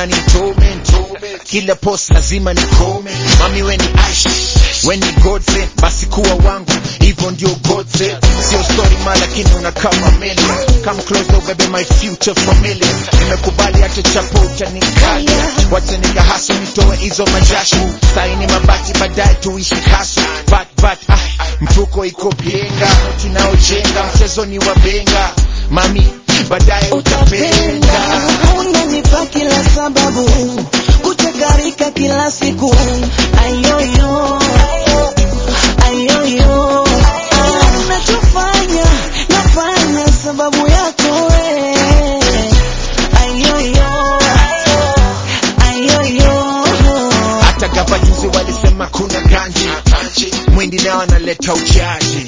unani torment. Kila post lazima ni comment. Mami we ni Ash, we ni Godfrey, basi kuwa wangu, hivyo ndio Godfrey. Sio story ma lakini unakama meli. Come closer baby my future family. Nimekubali hata chapo utanikalia. Wacha nikahaso nitoe hizo majashu. Saini mabati baadaye tuishi kasu. But mfuko iko benga. Tunaojenga mchezo ni wabenga. Mami baadaye utapenda. Unanipa kila sababu kuchakarika kila siku. Ayoyo ayoyo nachofanya nafanya sababu yako we. Ayoyo ayoyo hata gava juzi walisema kuna ganji. Mwindi nao analeta uchaji.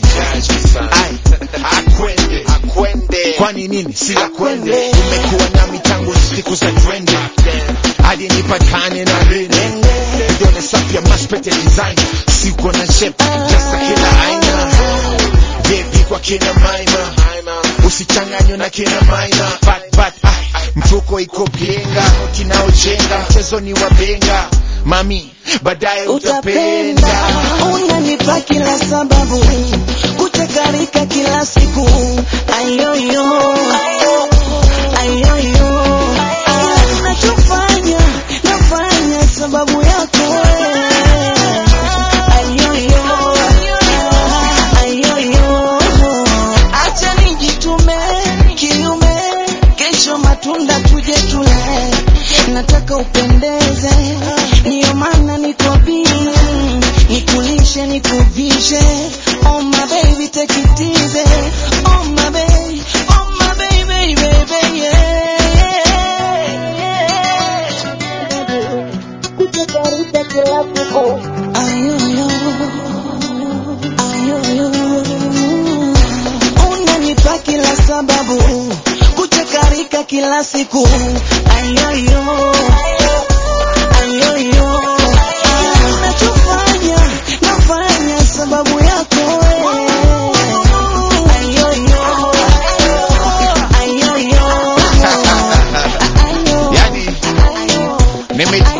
Akwende kwani nini si akwende. Umekuwa nami tangu siku za trende hadi nipatane na rene. Vidole safi ya maspete design. Siko na shape jasa kila aina. Baby kwa kina maima, usichanganywe na kina maina. But mfuko iko benga. Tunaojenga mchezo ni wabenga. Mami baadaye utapenda. Unanipa kila sababu kuchakarika kila siku. Ayoyo ayoyo nachofanya nafanya sababu yako. Ayoyo ayoyo acha nijitume kiume, kesho matunda tuje tule. Nataka upendeze, ndio maana niko busy. Nikulishe nikuvishe. Oh my baby take it easy. Oh my baby, oh my baby, baby, kuchakarika kila siku. Ayoyo ayoyo unanipa kila sababu kuchakarika kila siku. Ayoyo ayoyo nachofanya nafanya sababu yako we. Ayoyo ayoyo Yani